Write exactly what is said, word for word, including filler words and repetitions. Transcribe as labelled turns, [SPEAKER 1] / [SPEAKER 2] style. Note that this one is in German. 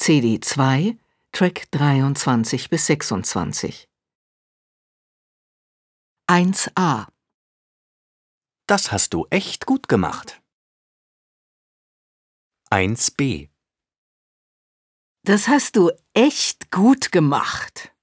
[SPEAKER 1] C D zwei, Track dreiundzwanzig bis sechsundzwanzig. eins a.
[SPEAKER 2] Das hast du echt gut gemacht. eins b.
[SPEAKER 1] Das hast du echt gut gemacht.